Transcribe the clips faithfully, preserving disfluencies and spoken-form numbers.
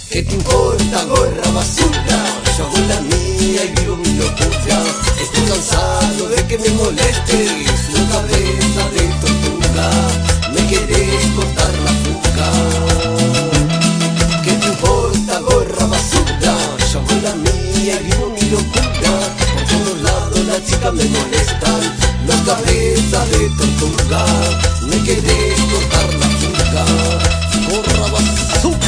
¿Qué te importa, gorra basura? Yo hago la mía y vivo mi locura. Estoy cansado de que me molestes, la cabeza de tortuga. Me querés cortar la fuga. ¿Qué te importa, gorra basura? Yo hago la mía y vivo mi locura. Por todos lados las chicas me molestan, la cabeza de tortuga. Me querés cortar la fuga. Gorra basura.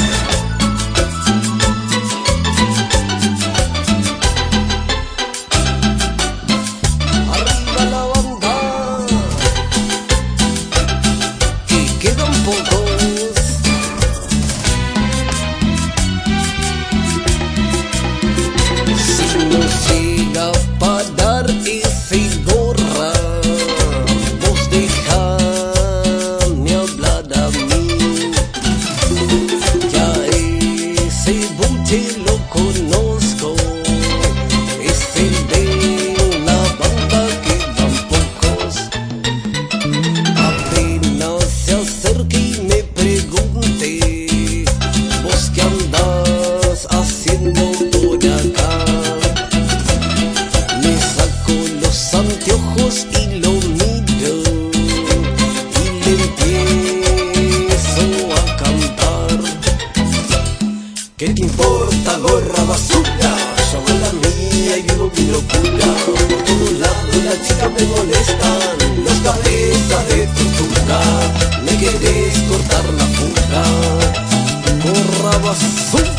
Lo conozco, es el de una banda que van pocos. Apenas se acerque y me pregunte, ¿vos qué andás haciendo por acá? Me saco los anteojos y lo miro y le empiezo a cantar. ¿Qué te importa, gorra basura? Yo hago la mía y vivo mi locura. Por todos lados las chicas me molestan, los cabezas de tortuga. Me querés cortar la fuga. Gorra basura.